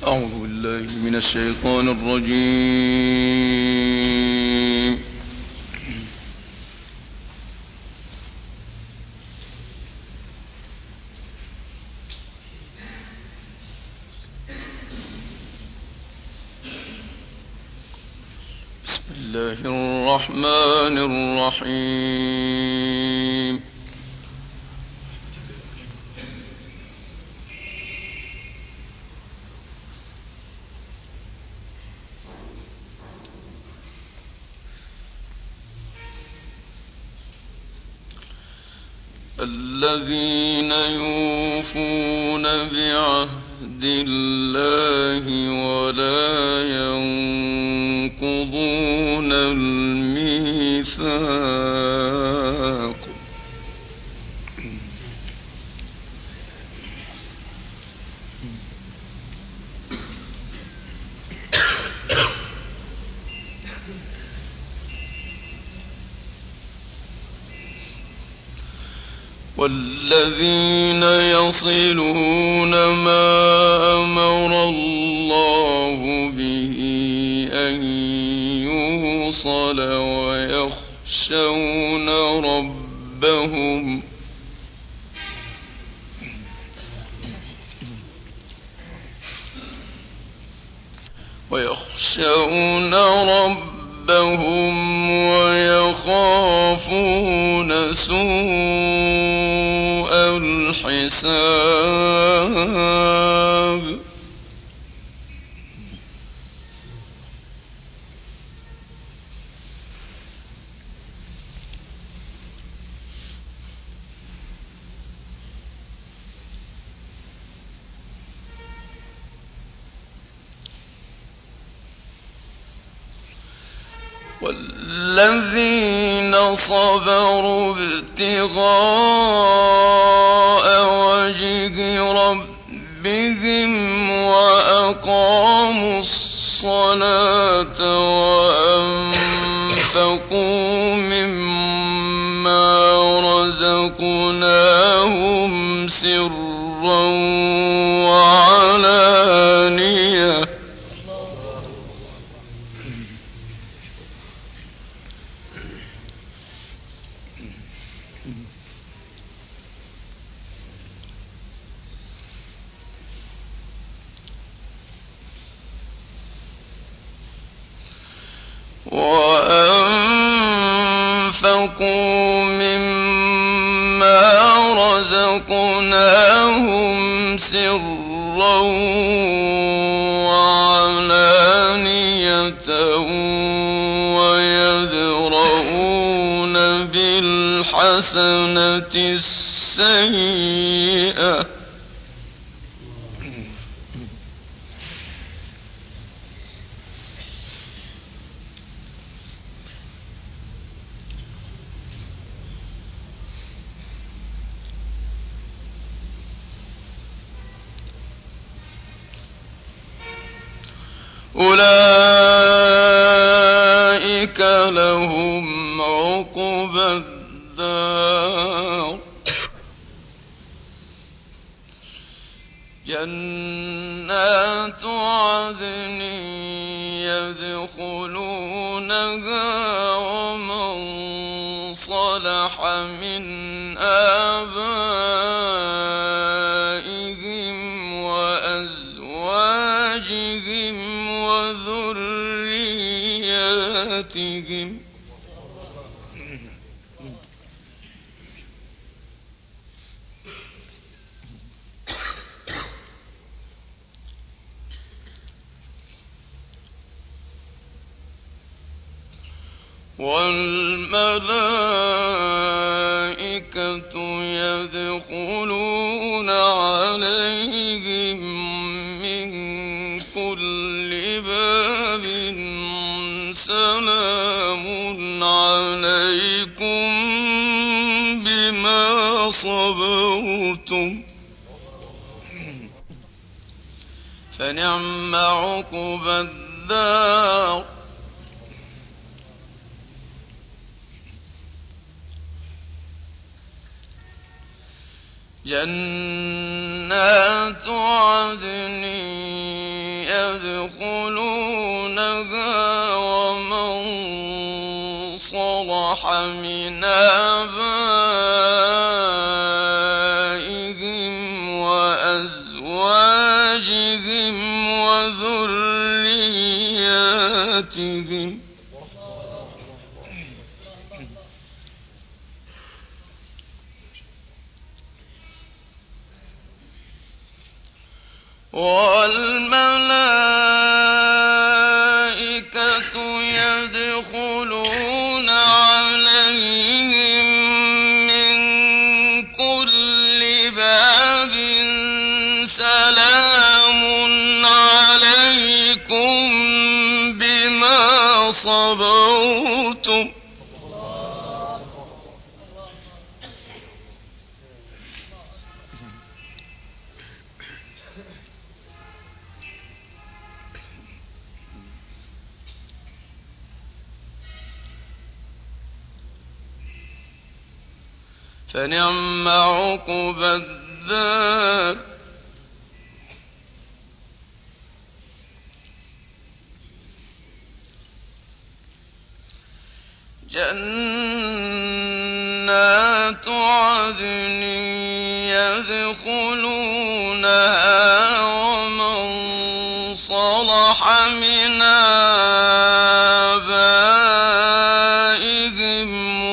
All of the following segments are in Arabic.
أعوذ بالله من الشيطان الرجيم. بسم الله الرحمن الرحيم. الذين يوفون بعهد الله ولا ينقضون الميثاق والذين يصلون ما أمر الله به أن يوصل ويخشون ربهم ويخافون سوء الحساب. والذين صبروا ابتغاء وجه ربهم وأقاموا الصلاة وأنفقوا مما رزقناهم سرا وعلانية وأنفقوا مما رزقناهم سرا وعلانية ويدرؤون بالحسنة السيئة أولئك لهم عقبى الدار جنات عدن يدخلونها ومن صلح من آبائهم وأزواجهم وذرياتهم والملائكة يدخلون عليهم من كل باب سلام عليكم بما صبرتم فنعم عقبى الدار جنات عدن يدخلونها ومن صلح من آبائهم وأزواجهم وذرياتهم والملائكة يدخلون عليهم من كل باب سلام عليكم بما صبرتم فنعم عقبى الدار جنات عدن يدخلونها ومن صلح من آبائهم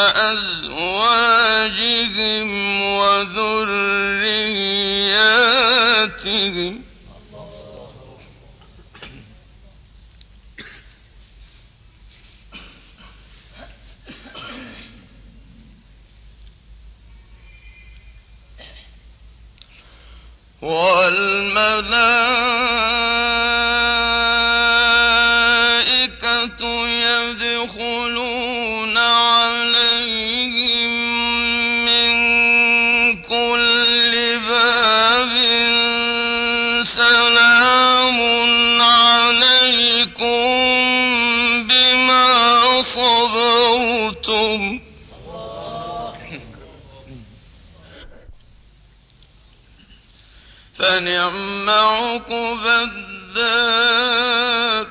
وأزواجهم وذرياتهم والملائكة يدخلون عليهم من كل باب سلام عليكم بما صبرتم فنعم عقبى الدار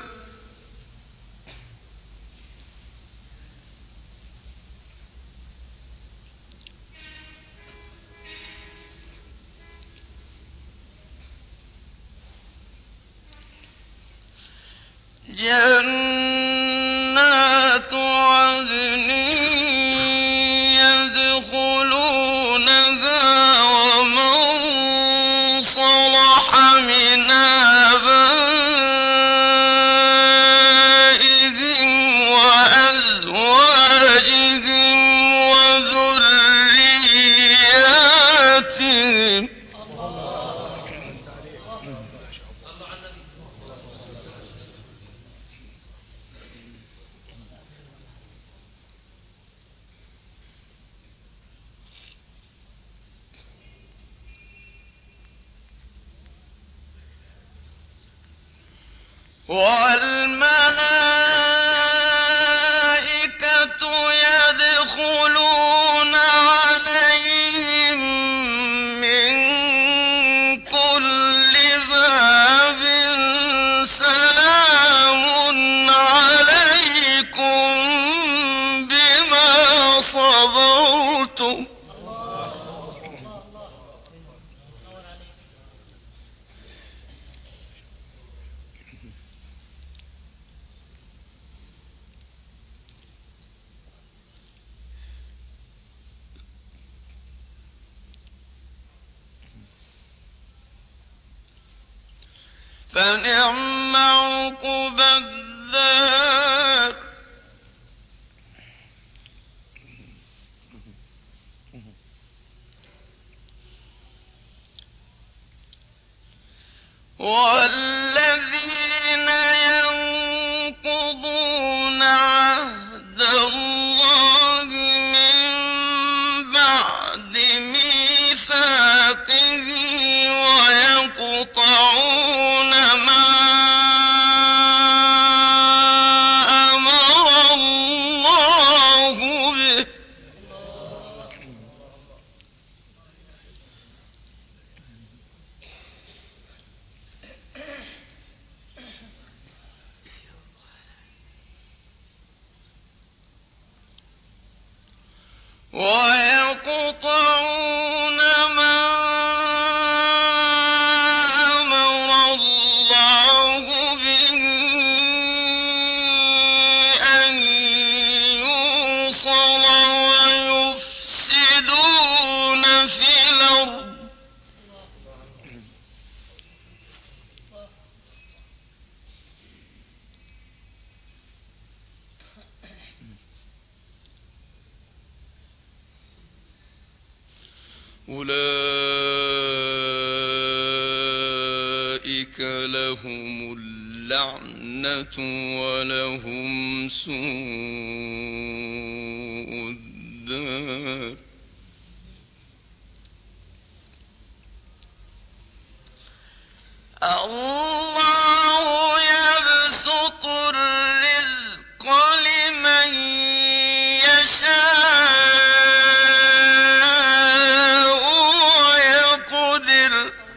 جنات عدن يدخلونها ومن صلح من آبائهم وأزواجهم وذرياتهم والملائكة يدخلون عليهم من كل باب سلام عليكم بما صبرتم فنعم عقبى الدار والذين ينقضون عهد الله من بعد ميثاقه ويقطعون ما أمر الله به أولئك لهم اللعنة ولهم سوء الدار الله يبسط الرزق لمن يشاء ويقدر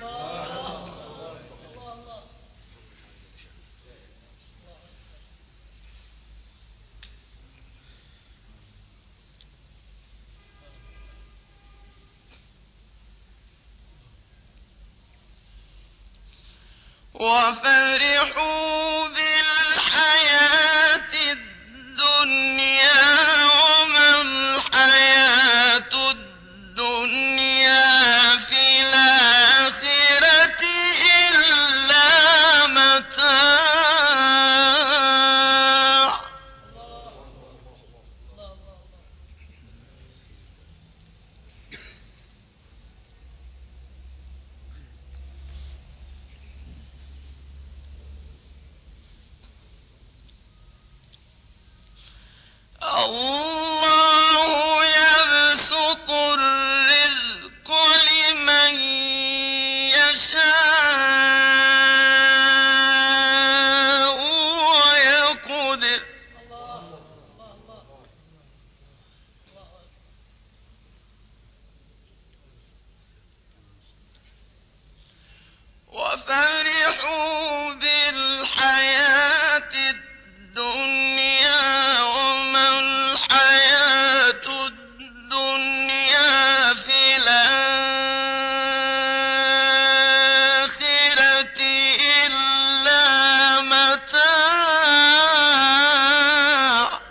وفرحوا بالحياة الدنيا وما الحياة الدنيا في الآخرة إلا متاع الله يبسط الرزق لمن يشاء ويقدر وفرحوا بالحياة الدنيا وما الحياة الدنيا في الآخرة إلا متاع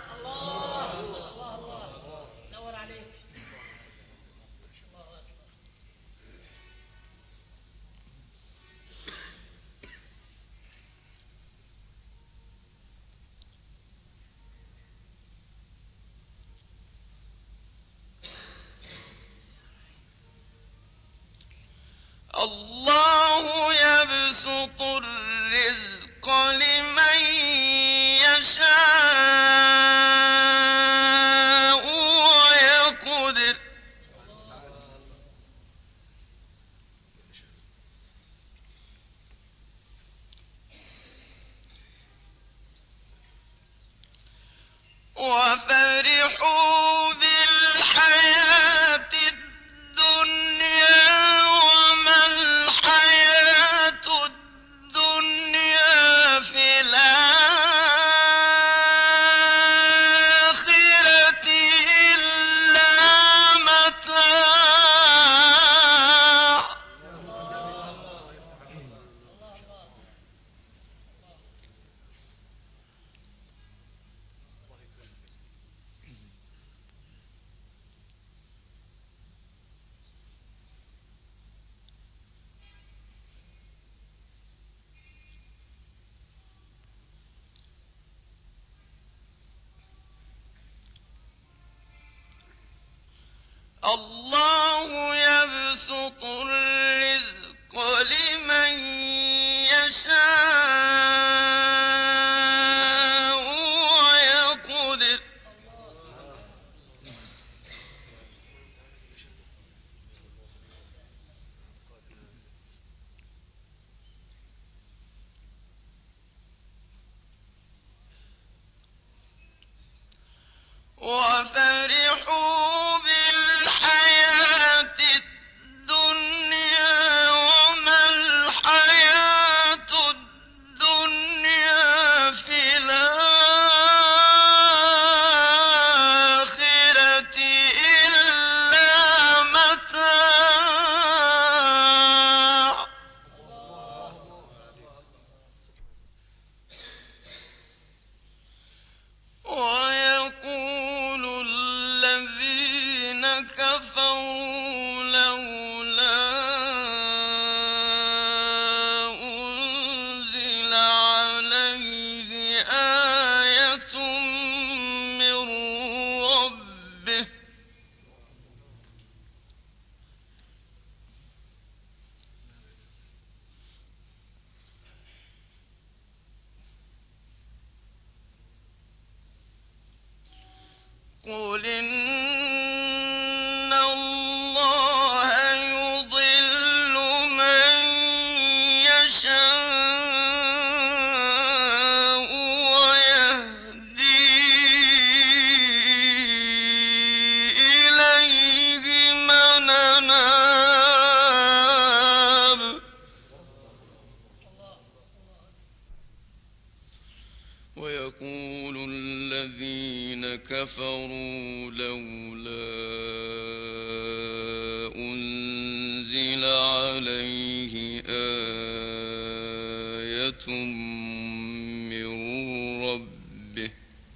الله يبسط الرزق لمن يشاء ويقدر وفرحوا بالحياة الدنيا وما الحياة الدنيا في الآخرة إلا متاع الله يبسط الرزق لمن يشاء ويقدر وفرحوا بالحياة الدنيا وما الحياة الدنيا في الآخرة إلا متاع ويقول الذين قل إن الله يضل من يشاء ويهدي إليه من أناب ويقول الذين كفروا لولا أنزل عليه آية من ربه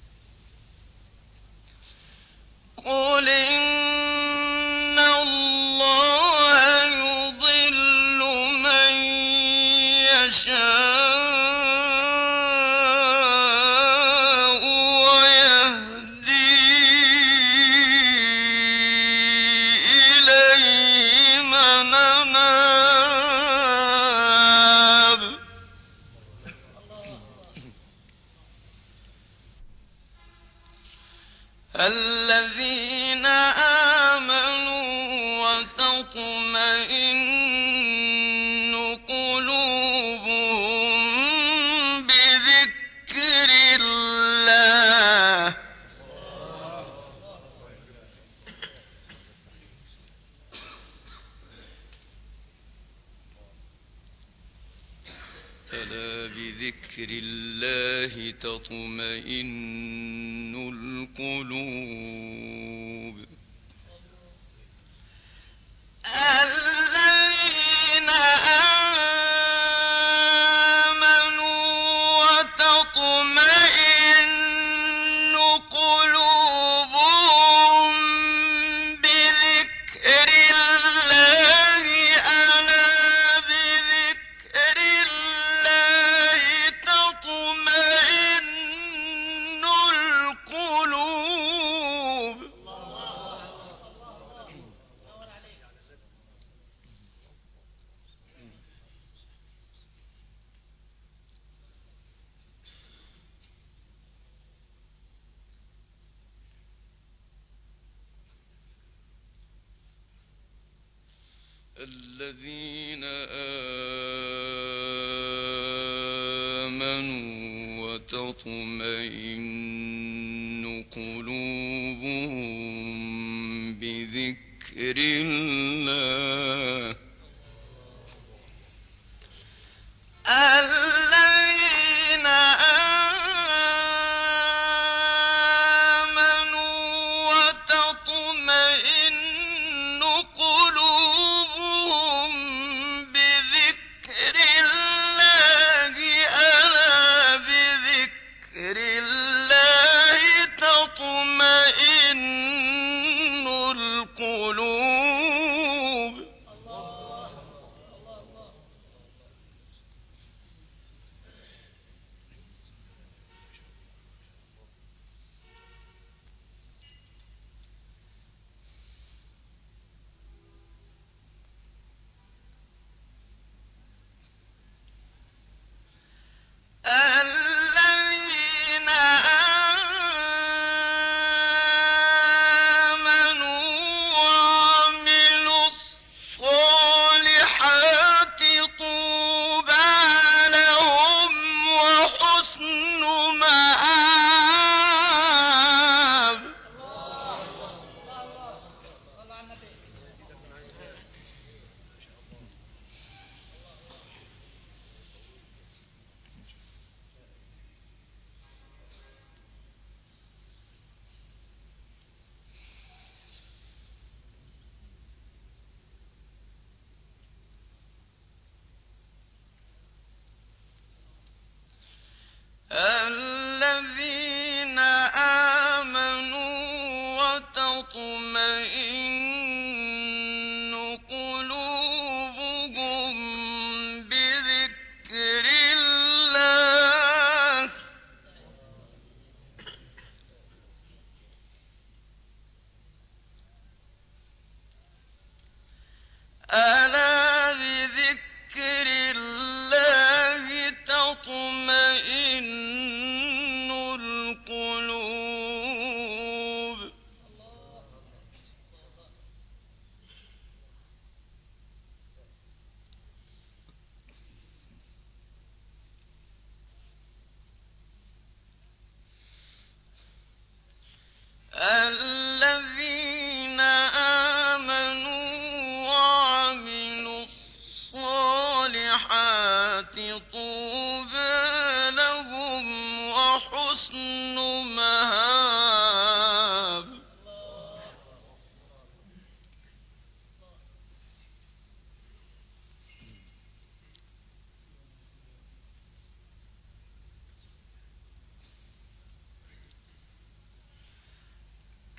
قل إن الله يضل من يشاء ويهدي إليه من أناب الذين آمنوا وتطمئن قلوبهم بذكر الله ألا بذكر الله تطمئن القلوب الذين آمنوا وتطمئن قلوبهم بذكر الله ألا بذكر الله تطمئن القلوب الذين آمنوا وتطمئن قلوبهم بذكر الله الذين آمنوا وتطمئن قلوبهم بذكر الله ألا بذكر الله تطمئن القلوب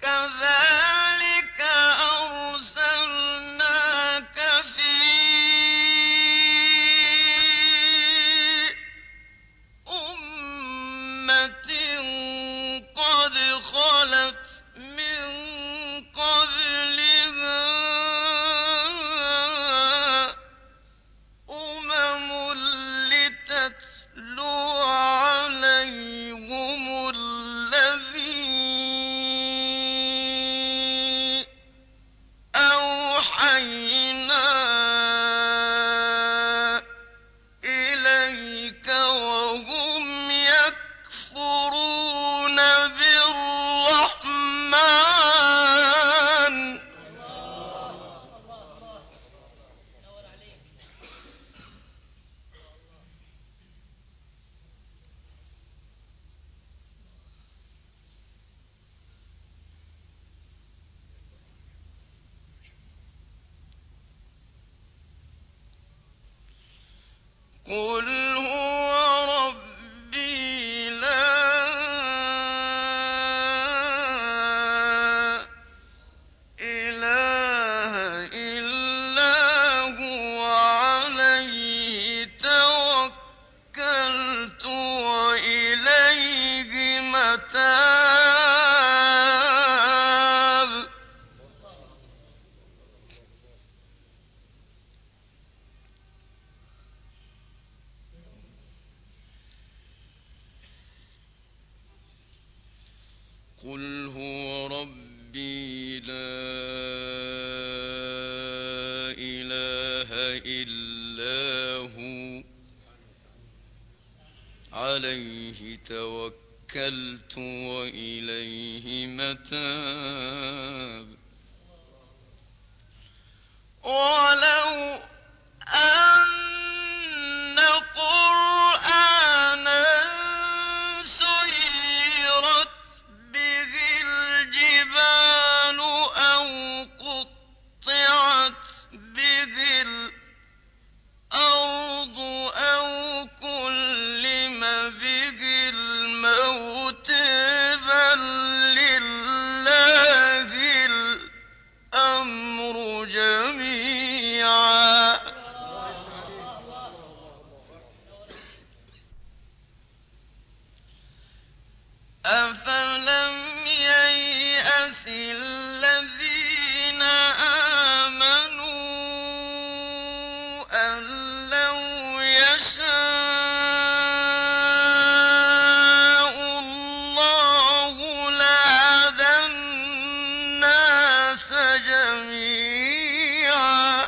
كذلك أرسلناك في أمة قد خلت من قبلها أمم لتتلو عليهم الذي أوحينا إليك وهم يكفرون بالرحمن. قل هو ربي لا إله إلا هو عليه توكلت وإليه متاب. قل هو ربي لا إله إلا هو عليه توكلت وإليه متاب. ولو أن قرآنا سيرت به الجبال أو قطعت به الأرض أو كلم به الموت بل لله الأمر جميعا. أفلم ييأس الذين آمنوا أن لو يشاء الله لهدى الناس جميعا.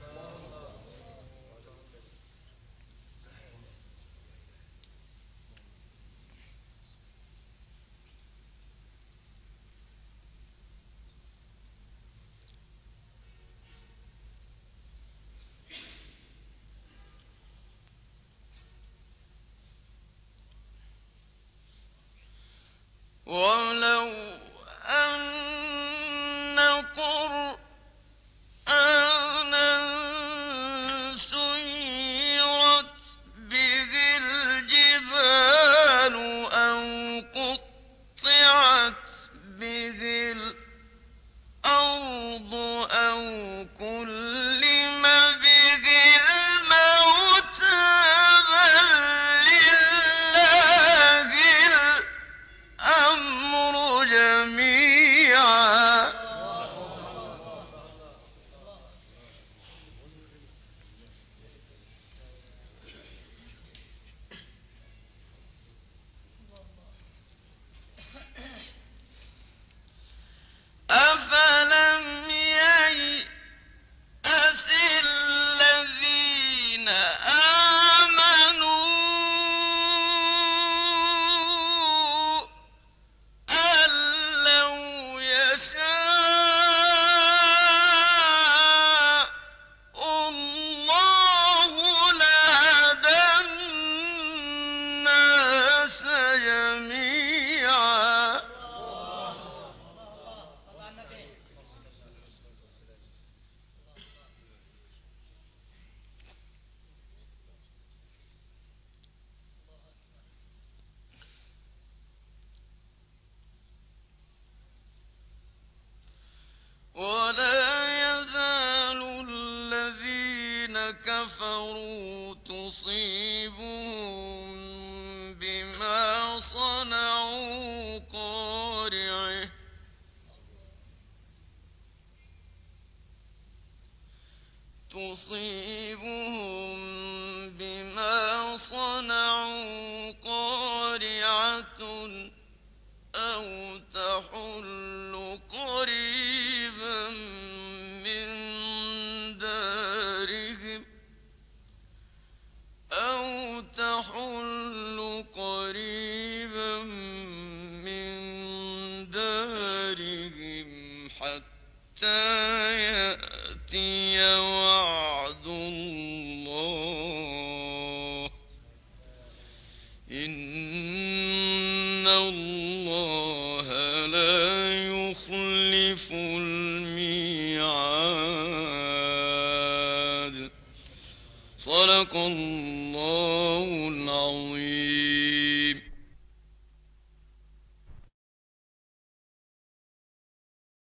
ولو أن قرآنا سيرت به الجبال أو قطعت به الأرض أو كلم به الموت بل لله الأمر كفروا تصيبهم بما صنعوا قارعة أو تحل قريبا من دارهم حتى يأتي وعد الله إن الله لا يخلف الميعاد صدق الله